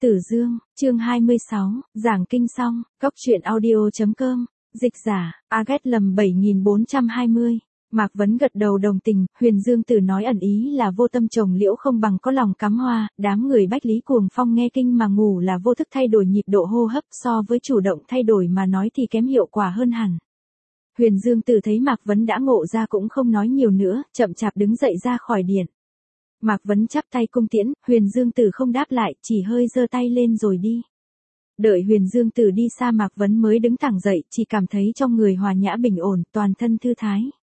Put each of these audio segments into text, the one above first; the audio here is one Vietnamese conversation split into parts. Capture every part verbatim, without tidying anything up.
Tử Dương, chương hai mươi sáu, giảng kinh xong, Cốc truyện audio chấm com, dịch giả, Agat lầm bảy nghìn bốn trăm hai mươi. Mạc Vấn gật đầu đồng tình, Huyền Dương Tử nói ẩn ý là vô tâm trồng liễu không bằng có lòng cắm hoa, đám người Bách Lý Cuồng Phong nghe kinh mà ngủ là vô thức thay đổi nhịp độ hô hấp, so với chủ động thay đổi mà nói thì kém hiệu quả hơn hẳn. Huyền Dương Tử thấy Mạc Vấn đã ngộ ra cũng không nói nhiều nữa, chậm chạp đứng dậy ra khỏi điện. Mạc Vấn chắp tay cung tiễn, Huyền Dương Tử không đáp lại, chỉ hơi giơ tay lên rồi đi. Đợi Huyền Dương Tử đi xa Mạc Vấn mới đứng thẳng dậy, chỉ cảm thấy trong người hòa nhã bình ổn, toàn thân thư thái.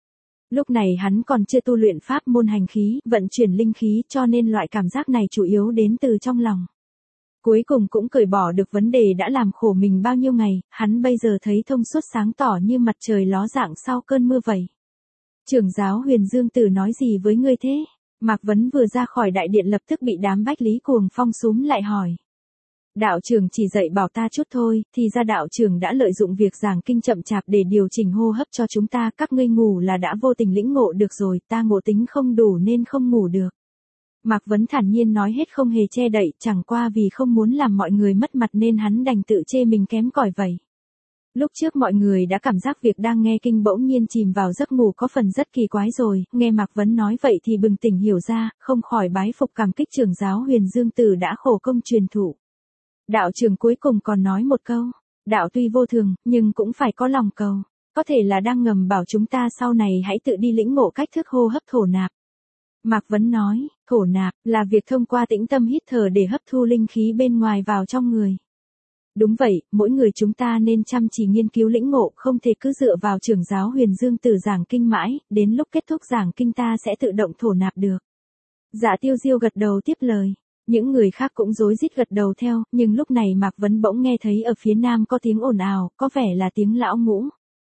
Lúc này hắn còn chưa tu luyện pháp môn hành khí, vận chuyển linh khí, cho nên loại cảm giác này chủ yếu đến từ trong lòng. Cuối cùng cũng cởi bỏ được vấn đề đã làm khổ mình bao nhiêu ngày, hắn bây giờ thấy thông suốt sáng tỏ như mặt trời ló dạng sau cơn mưa vậy. Trưởng giáo Huyền Dương Tử nói gì với ngươi thế? Mạc Vấn vừa ra khỏi đại điện lập tức bị đám Bách Lý Cuồng Phong xúm lại hỏi. Đạo trưởng chỉ dạy bảo ta chút thôi, thì ra đạo trưởng đã lợi dụng việc giảng kinh chậm chạp để điều chỉnh hô hấp cho chúng ta, các ngươi ngủ là đã vô tình lĩnh ngộ được rồi, ta ngộ tính không đủ nên không ngủ được. Mạc Vấn thản nhiên nói hết không hề che đậy, chẳng qua vì không muốn làm mọi người mất mặt nên hắn đành tự chê mình kém cỏi vậy. Lúc trước mọi người đã cảm giác việc đang nghe kinh bỗng nhiên chìm vào giấc ngủ có phần rất kỳ quái rồi, nghe Mạc Vấn nói vậy thì bừng tỉnh hiểu ra, không khỏi bái phục cảm kích trưởng giáo Huyền Dương Tử đã khổ công truyền thụ. Đạo trưởng cuối cùng còn nói một câu, đạo tuy vô thường, nhưng cũng phải có lòng cầu, có thể là đang ngầm bảo chúng ta sau này hãy tự đi lĩnh ngộ cách thức hô hấp thổ nạp. Mạc Vấn nói, thổ nạp là việc thông qua tĩnh tâm hít thở để hấp thu linh khí bên ngoài vào trong người. Đúng vậy, mỗi người chúng ta nên chăm chỉ nghiên cứu lĩnh ngộ, không thể cứ dựa vào trưởng giáo Huyền Dương Tử giảng kinh mãi, đến lúc kết thúc giảng kinh ta sẽ tự động thổ nạp được. Dạ Tiêu Diêu gật đầu tiếp lời. Những người khác cũng rối rít gật đầu theo, nhưng lúc này Mạc Vấn bỗng nghe thấy ở phía nam có tiếng ồn ào, có vẻ là tiếng lão ngũ.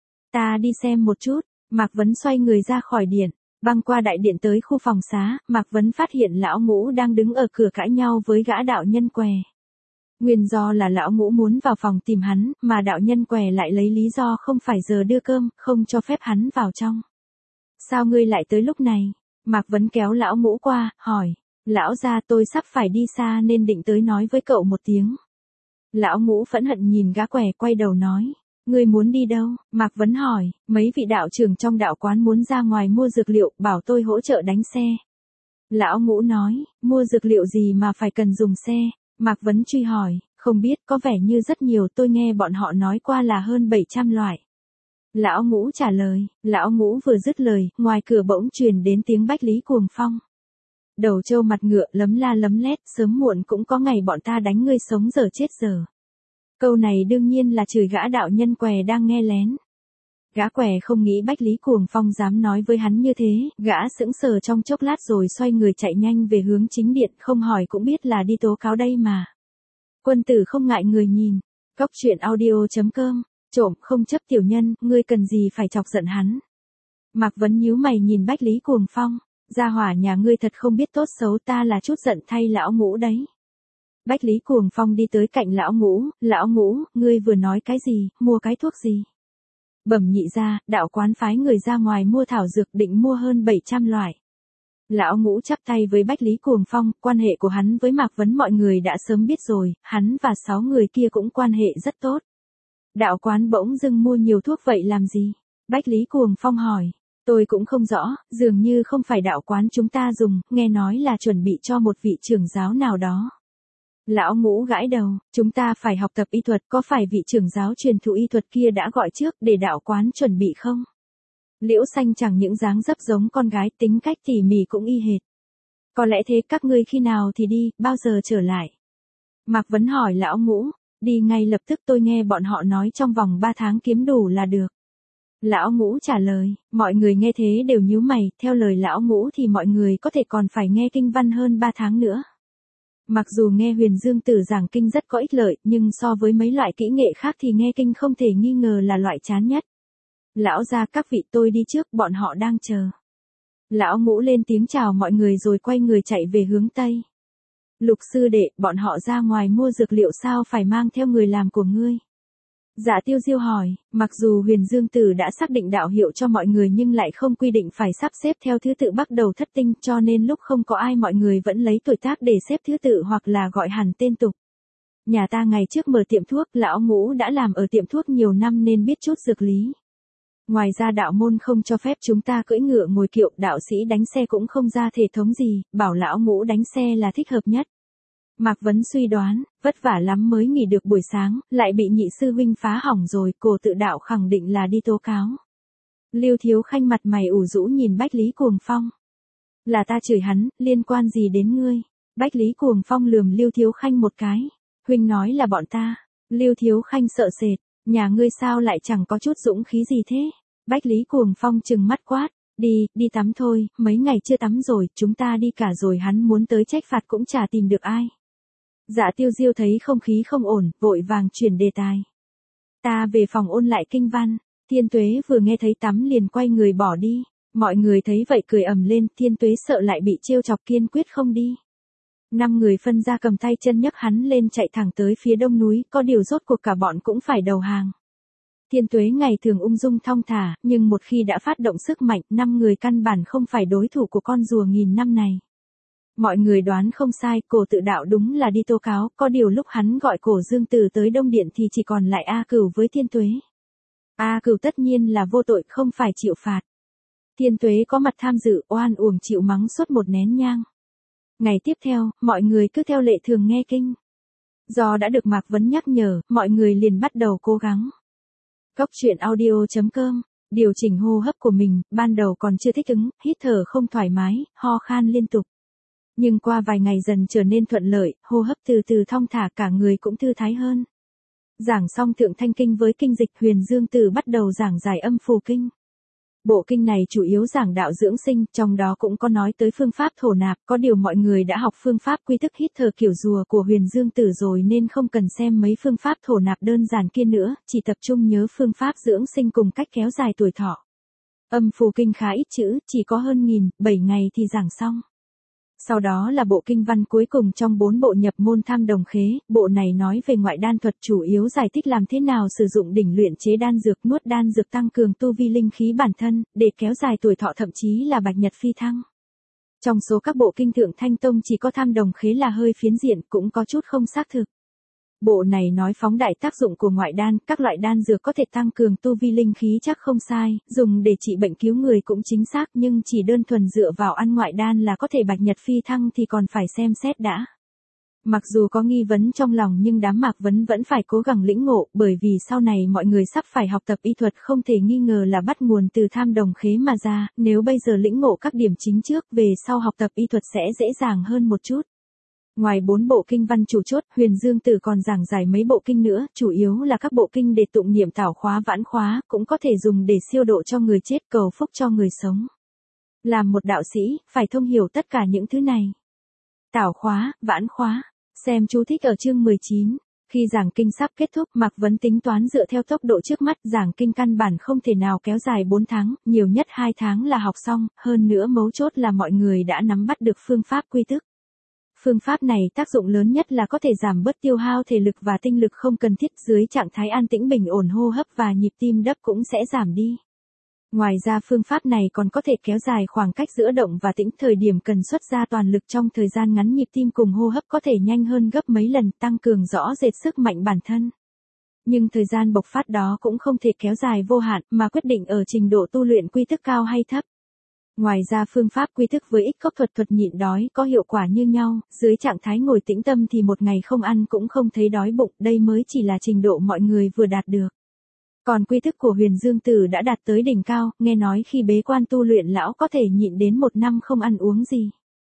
Ta đi xem một chút, Mạc Vấn xoay người ra khỏi điện, băng qua đại điện tới khu phòng xá, Mạc Vấn phát hiện lão ngũ đang đứng ở cửa cãi nhau với gã đạo nhân què. Nguyên do là lão ngũ muốn vào phòng tìm hắn, mà đạo nhân què lại lấy lý do không phải giờ đưa cơm, không cho phép hắn vào trong. Sao ngươi lại tới lúc này? Mạc Vấn kéo lão ngũ qua, hỏi. Lão gia tôi sắp phải đi xa nên định tới nói với cậu một tiếng. Lão ngũ phẫn hận nhìn gã què quay đầu nói. Ngươi muốn đi đâu? Mạc Vấn hỏi, mấy vị đạo trưởng trong đạo quán muốn ra ngoài mua dược liệu, bảo tôi hỗ trợ đánh xe. Lão ngũ nói, mua dược liệu gì mà phải cần dùng xe? Mạc Vấn truy hỏi, không biết, có vẻ như rất nhiều, tôi nghe bọn họ nói qua là hơn bảy trăm loại. Lão ngũ trả lời, lão ngũ vừa dứt lời, ngoài cửa bỗng truyền đến tiếng Bách Lý Cuồng Phong. Đầu trâu mặt ngựa lấm la lấm lét, sớm muộn cũng có ngày bọn ta đánh ngươi sống dở chết dở. Câu này đương nhiên là chửi gã đạo nhân què đang nghe lén. Gã què không nghĩ Bách Lý Cuồng Phong dám nói với hắn như thế, gã sững sờ trong chốc lát rồi xoay người chạy nhanh về hướng chính điện, không hỏi cũng biết là đi tố cáo đây mà. Quân tử không ngại người nhìn. Cốc truyện audio chấm com, trộm không chấp tiểu nhân, ngươi cần gì phải chọc giận hắn. Mạc Vấn nhíu mày nhìn Bách Lý Cuồng Phong. Gia hỏa nhà ngươi thật không biết tốt xấu, ta là chút giận thay lão ngũ đấy. Bách Lý Cuồng Phong đi tới cạnh lão ngũ, lão ngũ, ngươi vừa nói cái gì, mua cái thuốc gì? Bẩm nhị gia, đạo quán phái người ra ngoài mua thảo dược định mua hơn bảy trăm loại. Lão ngũ chắp tay với Bách Lý Cuồng Phong, quan hệ của hắn với Mạc Vấn mọi người đã sớm biết rồi, hắn và sáu người kia cũng quan hệ rất tốt. Đạo quán bỗng dưng mua nhiều thuốc vậy làm gì? Bách Lý Cuồng Phong hỏi. Tôi cũng không rõ, dường như không phải đạo quán chúng ta dùng, nghe nói là chuẩn bị cho một vị trưởng giáo nào đó. Lão ngũ gãi đầu, chúng ta phải học tập y thuật, có phải vị trưởng giáo truyền thụ y thuật kia đã gọi trước để đạo quán chuẩn bị không? Liễu Xanh chẳng những dáng dấp giống con gái, tính cách tỉ mỉ cũng y hệt. Có lẽ thế, các ngươi khi nào thì đi, bao giờ trở lại? Mạc Vấn hỏi lão ngũ, đi ngay lập tức, tôi nghe bọn họ nói trong vòng ba tháng kiếm đủ là được. Lão ngũ trả lời, mọi người nghe thế đều nhíu mày, theo lời lão ngũ thì mọi người có thể còn phải nghe kinh văn hơn ba tháng nữa. Mặc dù nghe Huyền Dương Tử giảng kinh rất có ích lợi, nhưng so với mấy loại kỹ nghệ khác thì nghe kinh không thể nghi ngờ là loại chán nhất. Lão gia các vị, tôi đi trước, bọn họ đang chờ. Lão ngũ lên tiếng chào mọi người rồi quay người chạy về hướng Tây. Lục sư đệ, bọn họ ra ngoài mua dược liệu sao phải mang theo người làm của ngươi? Dạ Tiêu Diêu hỏi, mặc dù Huyền Dương Tử đã xác định đạo hiệu cho mọi người nhưng lại không quy định phải sắp xếp theo thứ tự bắt đầu thất tinh, cho nên lúc không có ai mọi người vẫn lấy tuổi tác để xếp thứ tự hoặc là gọi hẳn tên tục. Nhà ta ngày trước mở tiệm thuốc, lão Ngũ đã làm ở tiệm thuốc nhiều năm nên biết chút dược lý. Ngoài ra đạo môn không cho phép chúng ta cưỡi ngựa ngồi kiệu, đạo sĩ đánh xe cũng không ra thể thống gì, bảo lão Ngũ đánh xe là thích hợp nhất. Mạc Vấn suy đoán, vất vả lắm mới nghỉ được buổi sáng, lại bị nhị sư huynh phá hỏng rồi, cổ tự đạo khẳng định là đi tố cáo. Lưu Thiếu Khanh mặt mày ủ rũ nhìn Bách Lý Cuồng Phong. Là ta chửi hắn, liên quan gì đến ngươi? Bách Lý Cuồng Phong lườm Lưu Thiếu Khanh một cái. Huynh nói là bọn ta. Lưu Thiếu Khanh sợ sệt, nhà ngươi sao lại chẳng có chút dũng khí gì thế? Bách Lý Cuồng Phong trừng mắt quát, đi, đi tắm thôi, mấy ngày chưa tắm rồi, chúng ta đi cả rồi. Hắn muốn tới trách phạt cũng chả tìm được ai. Dạ Tiêu Diêu thấy không khí không ổn, vội vàng chuyển đề tài. Ta về phòng ôn lại kinh văn. Thiên Tuế vừa nghe thấy tắm liền quay người bỏ đi. Mọi người thấy vậy cười ầm lên, Thiên Tuế sợ lại bị trêu chọc kiên quyết không đi. Năm người phân ra cầm tay chân nhấc hắn lên chạy thẳng tới phía đông núi, có điều rốt cuộc cả bọn cũng phải đầu hàng. Thiên Tuế ngày thường ung dung thong thả, nhưng một khi đã phát động sức mạnh, năm người căn bản không phải đối thủ của con rùa nghìn năm này. Mọi người đoán không sai, cổ tự đạo đúng là đi tố cáo, có điều lúc hắn gọi cổ Dương Tử tới Đông Điện thì chỉ còn lại A Cửu với Thiên Tuế. A Cửu tất nhiên là vô tội, không phải chịu phạt. Thiên Tuế có mặt tham dự, oan uổng chịu mắng suốt một nén nhang. Ngày tiếp theo, mọi người cứ theo lệ thường nghe kinh. Do đã được Mạc Vấn nhắc nhở, mọi người liền bắt đầu cố gắng. Cốc truyện audio chấm com, điều chỉnh hô hấp của mình, ban đầu còn chưa thích ứng, hít thở không thoải mái, ho khan liên tục. Nhưng qua vài ngày dần trở nên thuận lợi, hô hấp từ từ thong thả, cả người cũng thư thái hơn. Giảng xong Thượng Thanh Kinh với kinh dịch, Huyền Dương Tử bắt đầu giảng giải Âm Phù Kinh. Bộ kinh này chủ yếu giảng đạo dưỡng sinh, trong đó cũng có nói tới phương pháp thổ nạp, có điều mọi người đã học phương pháp quy thức hít thở kiểu rùa của Huyền Dương Tử rồi nên không cần xem mấy phương pháp thổ nạp đơn giản kia nữa, chỉ tập trung nhớ phương pháp dưỡng sinh cùng cách kéo dài tuổi thọ. Âm Phù Kinh khá ít chữ, chỉ có hơn nghìn, bảy ngày thì giảng xong. Sau đó là bộ kinh văn cuối cùng trong bốn bộ nhập môn Tham Đồng Khế, bộ này nói về ngoại đan thuật, chủ yếu giải thích làm thế nào sử dụng đỉnh luyện chế đan dược, nuốt đan dược tăng cường tu vi linh khí bản thân, để kéo dài tuổi thọ, thậm chí là bạch nhật phi thăng. Trong số các bộ kinh Thượng Thanh Tông chỉ có Tham Đồng Khế là hơi phiến diện, cũng có chút không xác thực. Bộ này nói phóng đại tác dụng của ngoại đan, các loại đan dược có thể tăng cường tu vi linh khí chắc không sai, dùng để trị bệnh cứu người cũng chính xác, nhưng chỉ đơn thuần dựa vào ăn ngoại đan là có thể bạch nhật phi thăng thì còn phải xem xét đã. Mặc dù có nghi vấn trong lòng nhưng đám Mạc Vấn vẫn phải cố gắng lĩnh ngộ, bởi vì sau này mọi người sắp phải học tập y thuật không thể nghi ngờ là bắt nguồn từ Tham Đồng Khế mà ra, nếu bây giờ lĩnh ngộ các điểm chính trước, về sau học tập y thuật sẽ dễ dàng hơn một chút. Ngoài bốn bộ kinh văn chủ chốt, Huyền Dương Tử còn giảng giải mấy bộ kinh nữa, chủ yếu là các bộ kinh để tụng niệm tảo khóa vãn khóa, cũng có thể dùng để siêu độ cho người chết, cầu phúc cho người sống. Làm một đạo sĩ, phải thông hiểu tất cả những thứ này. Tảo khóa, vãn khóa, xem chú thích ở chương mười chín. Khi giảng kinh sắp kết thúc, Mạc Vấn tính toán dựa theo tốc độ trước mắt, giảng kinh căn bản không thể nào kéo dài bốn tháng, nhiều nhất hai tháng là học xong, hơn nữa mấu chốt là mọi người đã nắm bắt được phương pháp quy tức. Phương pháp này tác dụng lớn nhất là có thể giảm bớt tiêu hao thể lực và tinh lực không cần thiết, dưới trạng thái an tĩnh bình ổn hô hấp và nhịp tim đập cũng sẽ giảm đi. Ngoài ra phương pháp này còn có thể kéo dài khoảng cách giữa động và tĩnh, thời điểm cần xuất ra toàn lực trong thời gian ngắn, nhịp tim cùng hô hấp có thể nhanh hơn gấp mấy lần, tăng cường rõ rệt sức mạnh bản thân. Nhưng thời gian bộc phát đó cũng không thể kéo dài vô hạn, mà quyết định ở trình độ tu luyện quy tức cao hay thấp. Ngoài ra phương pháp quy thức với ích cốc thuật thuật nhịn đói có hiệu quả như nhau, dưới trạng thái ngồi tĩnh tâm thì một ngày không ăn cũng không thấy đói bụng, đây mới chỉ là trình độ mọi người vừa đạt được. Còn quy thức của Huyền Dương Tử đã đạt tới đỉnh cao, nghe nói khi bế quan tu luyện lão có thể nhịn đến một năm không ăn uống gì.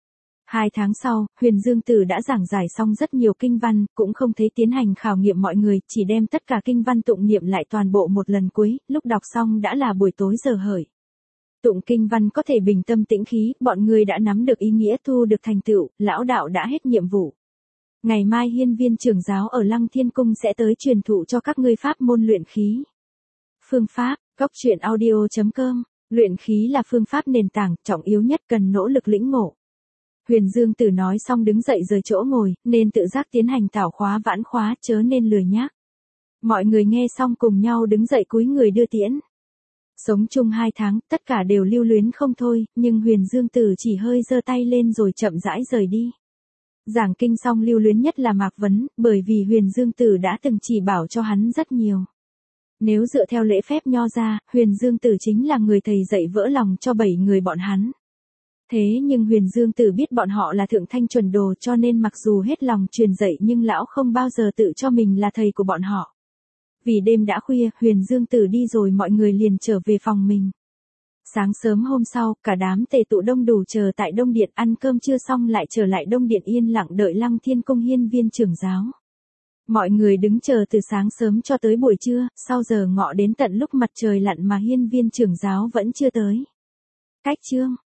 Hai tháng sau, Huyền Dương Tử đã giảng giải xong rất nhiều kinh văn, cũng không thấy tiến hành khảo nghiệm mọi người, chỉ đem tất cả kinh văn tụng niệm lại toàn bộ một lần cuối, lúc đọc xong đã là buổi tối giờ hởi. Tụng kinh văn có thể bình tâm tĩnh khí, bọn người đã nắm được ý nghĩa, thu được thành tựu, lão đạo đã hết nhiệm vụ. Ngày mai hiên viên trưởng giáo ở Lăng Thiên Cung sẽ tới truyền thụ cho các ngươi pháp môn luyện khí. Phương pháp, cốc truyện audio chấm com, luyện khí là phương pháp nền tảng, trọng yếu nhất, cần nỗ lực lĩnh ngộ. Huyền Dương Tử nói xong đứng dậy rời chỗ ngồi, nên tự giác tiến hành tảo khóa vãn khóa, chớ nên lười nhác. Mọi người nghe xong cùng nhau đứng dậy cúi người đưa tiễn. Sống chung hai tháng, tất cả đều lưu luyến không thôi, nhưng Huyền Dương Tử chỉ hơi giơ tay lên rồi chậm rãi rời đi. Giảng kinh xong lưu luyến nhất là Mạc Vấn, bởi vì Huyền Dương Tử đã từng chỉ bảo cho hắn rất nhiều. Nếu dựa theo lễ phép nho ra, Huyền Dương Tử chính là người thầy dạy vỡ lòng cho bảy người bọn hắn. Thế nhưng Huyền Dương Tử biết bọn họ là thượng thanh chuẩn đồ cho nên mặc dù hết lòng truyền dạy nhưng lão không bao giờ tự cho mình là thầy của bọn họ. Vì đêm đã khuya, Huyền Dương Tử đi rồi mọi người liền trở về phòng mình. Sáng sớm hôm sau, cả đám tề tụ đông đủ chờ tại Đông Điện ăn cơm trưa xong lại trở lại Đông Điện yên lặng đợi Lăng Thiên Cung hiên viên trưởng giáo. Mọi người đứng chờ từ sáng sớm cho tới buổi trưa, sau giờ ngọ đến tận lúc mặt trời lặn mà hiên viên trưởng giáo vẫn chưa tới. Cách chương